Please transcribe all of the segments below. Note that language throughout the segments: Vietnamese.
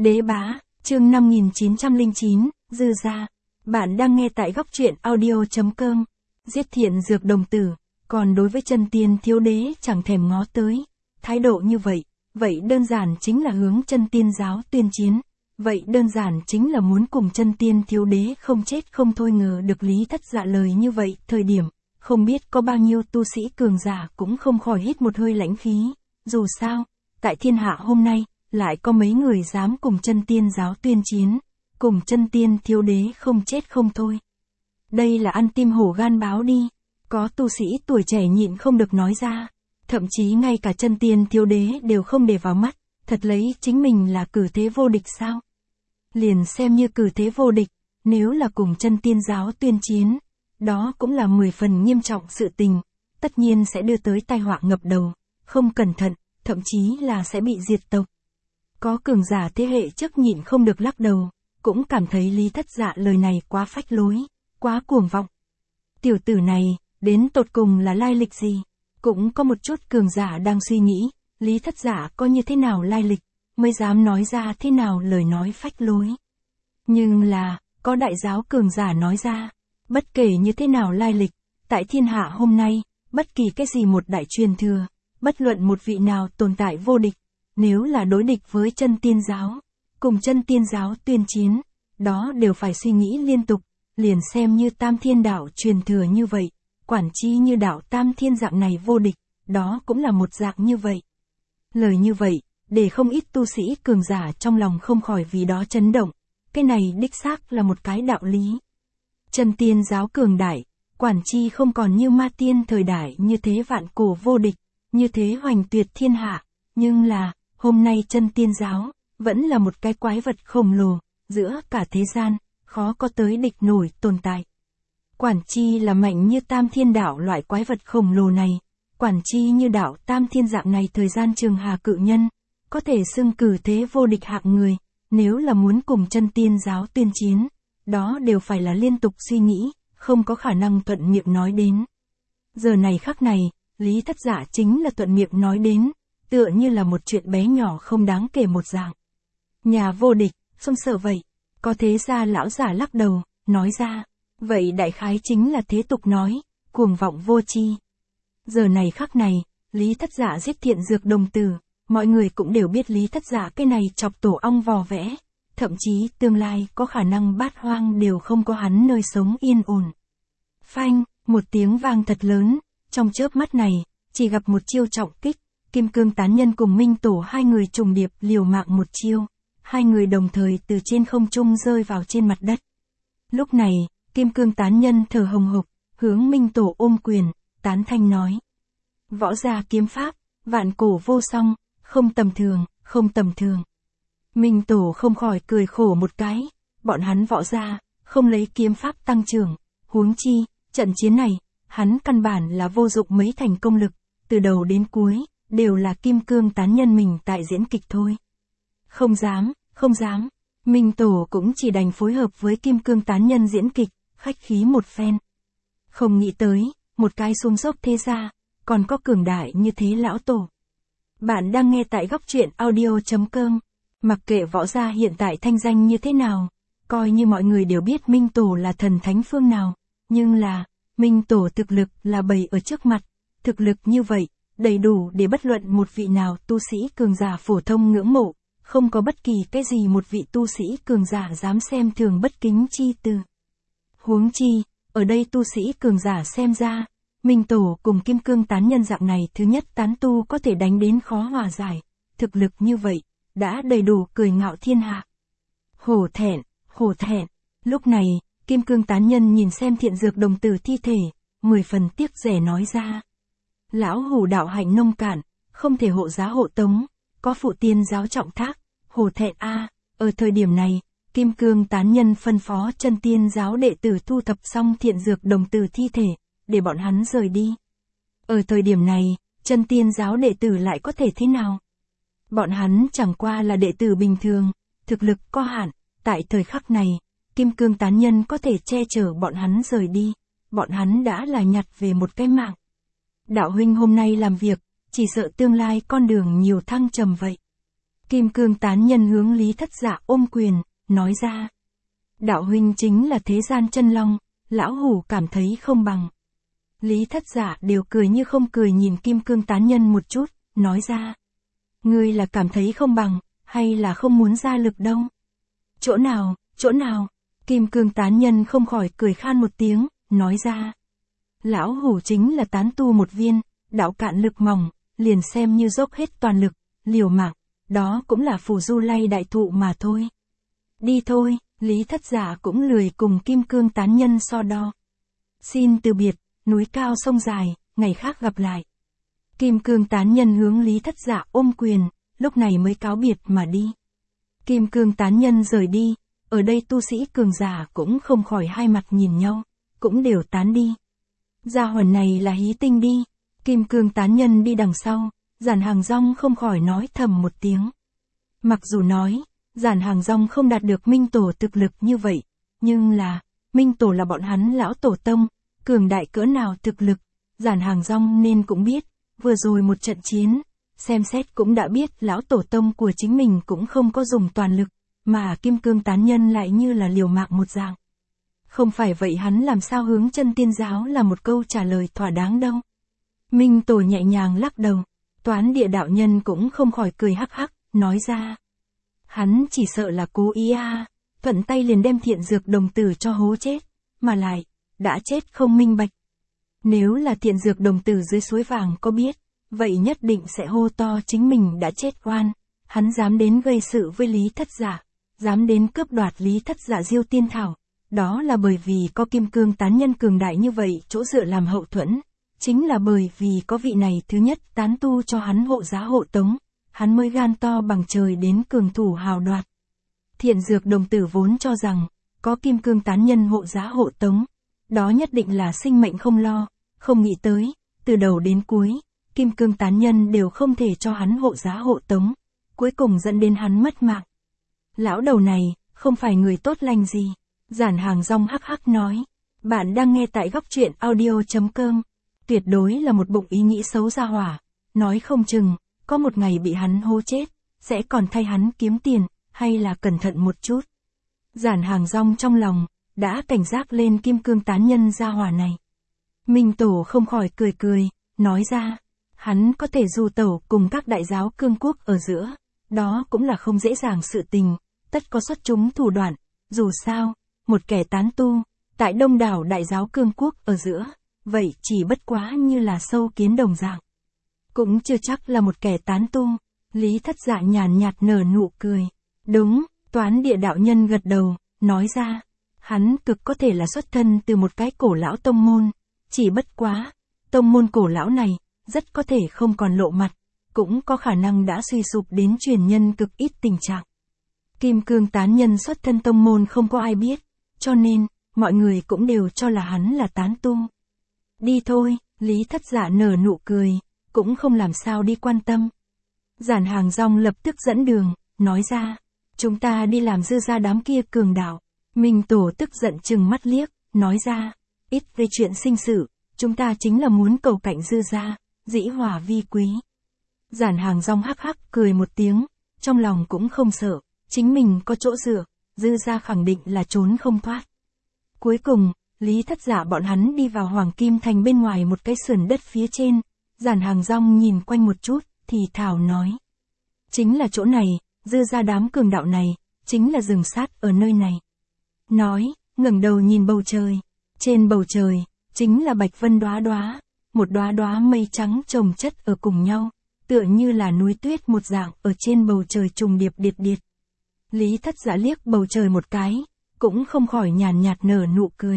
Đế bá, chương 5909, dư gia. Bạn đang nghe tại góc truyện audio.com. Giết thiện dược đồng tử, còn đối với chân tiên thiếu đế chẳng thèm ngó tới. Thái độ như vậy đơn giản chính là hướng chân tiên giáo tuyên chiến. Vậy đơn giản chính là muốn cùng chân tiên thiếu đế không chết không thôi. Ngờ được Lý Thất Dạ lời như vậy, thời điểm, không biết có bao nhiêu tu sĩ cường giả cũng không khỏi hít một hơi lãnh khí. Dù sao, tại thiên hạ hôm nay, lại có mấy người dám cùng chân tiên giáo tuyên chiến, cùng chân tiên thiếu đế không chết không thôi. Đây là ăn tim hổ gan báo đi, có tu sĩ tuổi trẻ nhịn không được nói ra, thậm chí ngay cả chân tiên thiếu đế đều không để vào mắt, thật lấy chính mình là cử thế vô địch sao? Liền xem như cử thế vô địch, nếu là cùng chân tiên giáo tuyên chiến, đó cũng là 10 phần nghiêm trọng sự tình, tất nhiên sẽ đưa tới tai họa ngập đầu, không cẩn thận, thậm chí là sẽ bị diệt tộc. Có cường giả thế hệ trước nhịn không được lắc đầu, cũng cảm thấy Lý Thất Dạ lời này quá phách lối, quá cuồng vọng. Tiểu tử này, đến tột cùng là lai lịch gì? Cũng có một chút cường giả đang suy nghĩ, Lý Thất Dạ có như thế nào lai lịch, mới dám nói ra thế nào lời nói phách lối. Nhưng là, có đại giáo cường giả nói ra, bất kể như thế nào lai lịch, tại thiên hạ hôm nay, bất kỳ cái gì một đại truyền thừa, bất luận một vị nào tồn tại vô địch, nếu là đối địch với chân tiên giáo, cùng chân tiên giáo tuyên chiến, đó đều phải suy nghĩ liên tục, liền xem như Tam Thiên Đạo truyền thừa như vậy, quản chi như đạo Tam Thiên dạng này vô địch, đó cũng là một dạng như vậy. Lời như vậy, để không ít tu sĩ cường giả trong lòng không khỏi vì đó chấn động, cái này đích xác là một cái đạo lý. Chân tiên giáo cường đại, quản chi không còn như ma tiên thời đại như thế vạn cổ vô địch, như thế hoành tuyệt thiên hạ, nhưng là, hôm nay chân tiên giáo, vẫn là một cái quái vật khổng lồ, giữa cả thế gian, khó có tới địch nổi tồn tại. Quản chi là mạnh như Tam Thiên Đạo loại quái vật khổng lồ này, quản chi như đạo Tam Thiên dạng này thời gian trường hà cự nhân, có thể xưng cử thế vô địch hạng người, nếu là muốn cùng chân tiên giáo tuyên chiến, đó đều phải là liên tục suy nghĩ, không có khả năng thuận miệng nói đến. Giờ này khắc này, Lý Thất Dạ chính là thuận miệng nói đến, tựa như là một chuyện bé nhỏ không đáng kể một dạng. Nhà vô địch, không sợ vậy, có thế ra lão giả lắc đầu, nói ra, vậy đại khái chính là thế tục nói, cuồng vọng vô tri. Giờ này khắc này, Lý Thất Dạ giết thiện dược đồng tử, mọi người cũng đều biết Lý Thất Dạ cái này chọc tổ ong vò vẽ, thậm chí tương lai có khả năng bát hoang đều không có hắn nơi sống yên ổn. Phanh, một tiếng vang thật lớn, trong chớp mắt này, chỉ gặp một chiêu trọng kích, Kim Cương Tán Nhân cùng Minh Tổ hai người trùng điệp liều mạng một chiêu, hai người đồng thời từ trên không trung rơi vào trên mặt đất. Lúc này, Kim Cương Tán Nhân thở hồng hộc, hướng Minh Tổ ôm quyền, tán thanh nói: Võ gia kiếm pháp, vạn cổ vô song, không tầm thường, không tầm thường. Minh Tổ không khỏi cười khổ một cái, bọn hắn võ gia, không lấy kiếm pháp tăng trưởng, huống chi, trận chiến này, hắn căn bản là vô dụng mấy thành công lực, từ đầu đến cuối, đều là Kim Cương Tán Nhân mình tại diễn kịch thôi. Không dám, không dám, Minh Tổ cũng chỉ đành phối hợp với Kim Cương Tán Nhân diễn kịch, khách khí một phen. Không nghĩ tới, một cái xuống dốc thế ra, còn có cường đại như thế lão tổ. Bạn đang nghe tại góc truyện audio.com, mặc kệ võ gia hiện tại thanh danh như thế nào, coi như mọi người đều biết Minh Tổ là thần thánh phương nào, nhưng là, Minh Tổ thực lực là bày ở trước mặt, thực lực như vậy, đầy đủ để bất luận một vị nào tu sĩ cường giả phổ thông ngưỡng mộ, không có bất kỳ cái gì một vị tu sĩ cường giả dám xem thường bất kính chi từ. Huống chi, ở đây tu sĩ cường giả xem ra, Minh Tổ cùng Kim Cương Tán Nhân dạng này thứ nhất tán tu có thể đánh đến khó hòa giải, thực lực như vậy, đã đầy đủ cười ngạo thiên hạ. Hổ thẹn, hổ thẹn, lúc này, Kim Cương Tán Nhân nhìn xem thiện dược đồng tử thi thể, 10 phần tiếc rẻ nói ra. Lão hủ đạo hạnh nông cạn, không thể hộ giá hộ tống, có phụ tiên giáo trọng thác, hổ thẹn a. Ở thời điểm này, Kim Cương Tán Nhân phân phó chân tiên giáo đệ tử thu thập xong thiện dược đồng tử thi thể, để bọn hắn rời đi. Ở thời điểm này, chân tiên giáo đệ tử lại có thể thế nào? Bọn hắn chẳng qua là đệ tử bình thường, thực lực có hạn, tại thời khắc này, Kim Cương Tán Nhân có thể che chở bọn hắn rời đi, bọn hắn đã là nhặt về một cái mạng. Đạo huynh hôm nay làm việc, chỉ sợ tương lai con đường nhiều thăng trầm vậy. Kim cương tán nhân hướng Lý Thất Dạ ôm quyền, nói ra. Đạo huynh chính là thế gian chân long, lão hủ cảm thấy không bằng. Lý Thất Dạ đều cười như không cười nhìn kim cương tán nhân một chút, nói ra. Ngươi là cảm thấy không bằng, hay là không muốn ra lực đâu? Chỗ nào, chỗ nào? Kim cương tán nhân không khỏi cười khan một tiếng, nói ra. Lão hủ chính là tán tu một viên, đạo cạn lực mỏng, liền xem như dốc hết toàn lực, liều mạng, đó cũng là phù du lay đại thụ mà thôi. Đi thôi, Lý Thất Dạ cũng lười cùng kim cương tán nhân so đo. Xin từ biệt, núi cao sông dài, ngày khác gặp lại. Kim cương tán nhân hướng Lý Thất Dạ ôm quyền, lúc này mới cáo biệt mà đi. Kim cương tán nhân rời đi, ở đây tu sĩ cường giả cũng không khỏi hai mặt nhìn nhau, cũng đều tán đi. Gia hỏa này là hí tinh đi. Kim cương tán nhân đi đằng sau, Giản Hàng Rong không khỏi nói thầm một tiếng. Mặc dù nói, Giản Hàng Rong không đạt được Minh Tổ thực lực như vậy, nhưng là, Minh Tổ là bọn hắn lão tổ tông, cường đại cỡ nào thực lực, Giản Hàng Rong nên cũng biết, vừa rồi một trận chiến, xem xét cũng đã biết lão tổ tông của chính mình cũng không có dùng toàn lực, mà kim cương tán nhân lại như là liều mạng một dạng. Không phải vậy hắn làm sao hướng chân tiên giáo là một câu trả lời thỏa đáng đâu. Minh Tổ nhẹ nhàng lắc đầu, Toán Địa đạo nhân cũng không khỏi cười hắc hắc, nói ra. Hắn chỉ sợ là cố ý thuận tay liền đem Thiện Dược Đồng Tử cho hố chết, mà lại, đã chết không minh bạch. Nếu là Thiện Dược Đồng Tử dưới suối vàng có biết, vậy nhất định sẽ hô to chính mình đã chết oan, hắn dám đến gây sự với Lý Thất Dạ, dám đến cướp đoạt Lý Thất Dạ Diêu Tiên Thảo, đó là bởi vì có kim cương tán nhân cường đại như vậy chỗ dựa làm hậu thuẫn, chính là bởi vì có vị này thứ nhất tán tu cho hắn hộ giá hộ tống, hắn mới gan to bằng trời đến cường thủ hào đoạt. Thiện Dược Đồng Tử vốn cho rằng, có kim cương tán nhân hộ giá hộ tống, đó nhất định là sinh mệnh không lo, không nghĩ tới, từ đầu đến cuối, kim cương tán nhân đều không thể cho hắn hộ giá hộ tống, cuối cùng dẫn đến hắn mất mạng. Lão đầu này, không phải người tốt lành gì. Giản Hàng Rong hắc hắc nói, bạn đang nghe tại góc truyện audio.com, tuyệt đối là một bụng ý nghĩ xấu ra hỏa, nói không chừng, có một ngày bị hắn hô chết, sẽ còn thay hắn kiếm tiền, hay là cẩn thận một chút. Giản Hàng Rong trong lòng, đã cảnh giác lên kim cương tán nhân ra hỏa này. Minh Tổ không khỏi cười cười, nói ra, hắn có thể du tẩu cùng các đại giáo cương quốc ở giữa, đó cũng là không dễ dàng sự tình, tất có xuất chúng thủ đoạn, dù sao, một kẻ tán tu, tại đông đảo đại giáo cương quốc ở giữa, vậy chỉ bất quá như là sâu kiến đồng dạng. Cũng chưa chắc là một kẻ tán tu, Lý Thất Dạ nhàn nhạt nở nụ cười. Đúng, Toán Địa đạo nhân gật đầu, nói ra, hắn cực có thể là xuất thân từ một cái cổ lão tông môn, chỉ bất quá, tông môn cổ lão này, rất có thể không còn lộ mặt, cũng có khả năng đã suy sụp đến truyền nhân cực ít tình trạng. Kim cương tán nhân xuất thân tông môn không có ai biết, cho nên, mọi người cũng đều cho là hắn là tán tu. Đi thôi, Lý Thất Dạ nở nụ cười, cũng không làm sao đi quan tâm. Giản Hàng Rong lập tức dẫn đường, nói ra, chúng ta đi làm dư ra đám kia cường đạo. Minh Tổ tức giận trừng mắt liếc, nói ra, ít về chuyện sinh sự, chúng ta chính là muốn cầu cạnh dư ra, dĩ hòa vi quý. Giản Hàng Rong hắc hắc cười một tiếng, trong lòng cũng không sợ, chính mình có chỗ dựa, dư ra khẳng định là trốn không thoát. Cuối cùng, Lý Thất Dạ bọn hắn đi vào Hoàng Kim Thành bên ngoài một cái sườn đất phía trên, Giản Hàng Rong nhìn quanh một chút, thì thào nói. Chính là chỗ này, dư ra đám cường đạo này, chính là rừng sát ở nơi này. Nói, ngẩng đầu nhìn bầu trời, trên bầu trời, chính là bạch vân đóa đóa, một đóa đóa mây trắng chồng chất ở cùng nhau, tựa như là núi tuyết một dạng ở trên bầu trời trùng điệp điệp điệp. Lý Thất Dạ liếc bầu trời một cái, cũng không khỏi nhàn nhạt nở nụ cười.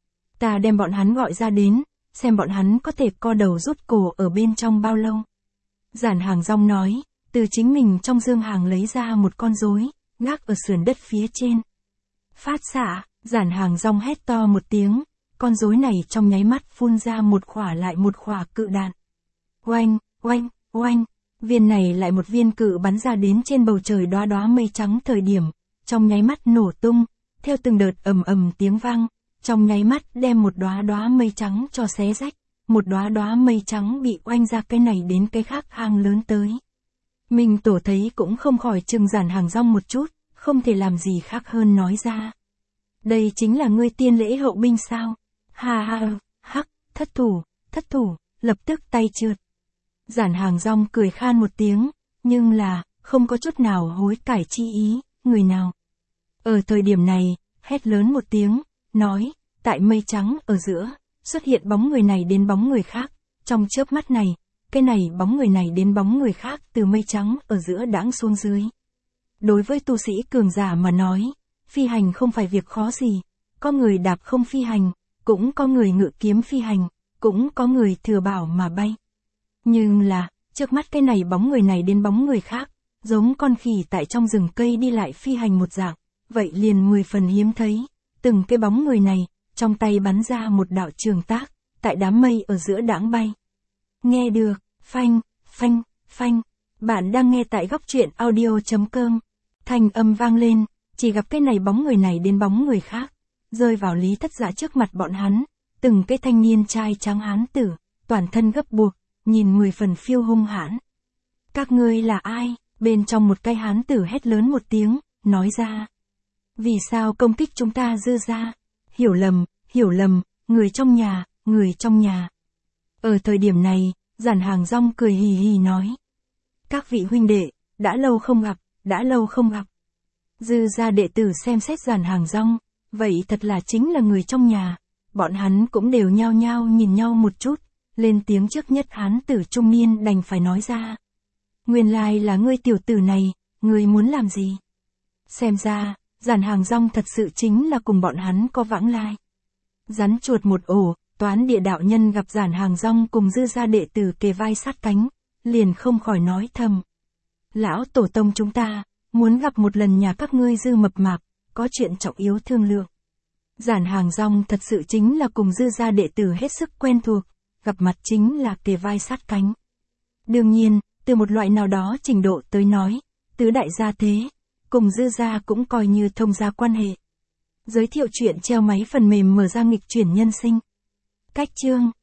Ta đem bọn hắn gọi ra đến, xem bọn hắn có thể co đầu rút cổ ở bên trong bao lâu. Giản Hàng Rong nói, từ chính mình trong dương hàng lấy ra một con rối, gác ở sườn đất phía trên. Phát xạ, Giản Hàng Rong hét to một tiếng, con rối này trong nháy mắt phun ra một khỏa lại một khỏa cự đạn. Oanh, oanh, oanh, viên này lại một viên cự bắn ra đến trên bầu trời đóa đóa mây trắng thời điểm, trong nháy mắt nổ tung, theo từng đợt ầm ầm tiếng vang, trong nháy mắt đem một đóa đóa mây trắng cho xé rách, một đóa đóa mây trắng bị oanh ra cái này đến cái khác hang lớn tới. Minh Tổ thấy cũng không khỏi chừng Giản Hàng Rong một chút, không thể làm gì khác hơn nói ra. Đây chính là ngươi tiên lễ hậu binh sao? Ha ha, hắc, thất thủ, lập tức tay trượt. Giản Hàng Rong cười khan một tiếng, nhưng là, không có chút nào hối cải chi ý, người nào. Ở thời điểm này, hét lớn một tiếng, nói, tại mây trắng ở giữa, xuất hiện bóng người này đến bóng người khác, trong chớp mắt này, cái này bóng người này đến bóng người khác từ mây trắng ở giữa đãng xuống dưới. Đối với tu sĩ cường giả mà nói, phi hành không phải việc khó gì, có người đạp không phi hành, cũng có người ngự kiếm phi hành, cũng có người thừa bảo mà bay. Nhưng là, trước mắt cái này bóng người này đến bóng người khác, giống con khỉ tại trong rừng cây đi lại phi hành một dạng, vậy liền 10 phần hiếm thấy, từng cái bóng người này, trong tay bắn ra một đạo trường tác, tại đám mây ở giữa đãng bay. Nghe được, phanh, phanh, phanh, bạn đang nghe tại góc truyện audio.com, thanh âm vang lên, chỉ gặp cái này bóng người này đến bóng người khác, rơi vào Lý Thất Dạ trước mặt bọn hắn, từng cái thanh niên trai trắng hán tử, toàn thân gấp buộc, nhìn 10 phần phiêu hung hãn. Các ngươi là ai? Bên trong một cái hán tử hét lớn một tiếng, nói ra. Vì sao công kích chúng ta Dư gia? Hiểu lầm, người trong nhà. Ở thời điểm này, Giản Hàng Rong cười hì hì nói. Các vị huynh đệ, đã lâu không gặp. Dư gia đệ tử xem xét Giản Hàng Rong, vậy thật là chính là người trong nhà. Bọn hắn cũng đều nhao nhao nhìn nhau một chút, lên tiếng trước nhất hán tử trung niên đành phải nói ra. Nguyên lai là ngươi tiểu tử này, ngươi muốn làm gì? Xem ra, Giản Hàng Rong thật sự chính là cùng bọn hắn có vãng lai. Rắn chuột một ổ, Toán Địa đạo nhân gặp Giản Hàng Rong cùng Dư gia đệ tử kề vai sát cánh, liền không khỏi nói thầm. Lão tổ tông chúng ta, muốn gặp một lần nhà các ngươi Dư mập mạp, có chuyện trọng yếu thương lượng. Giản Hàng Rong thật sự chính là cùng Dư gia đệ tử hết sức quen thuộc, gặp mặt chính là kề vai sát cánh. Đương nhiên, từ một loại nào đó trình độ tới nói, tứ đại gia thế, cùng Dư gia cũng coi như thông gia quan hệ. Giới thiệu chuyện treo máy phần mềm mở ra nghịch chuyển nhân sinh. Cách chương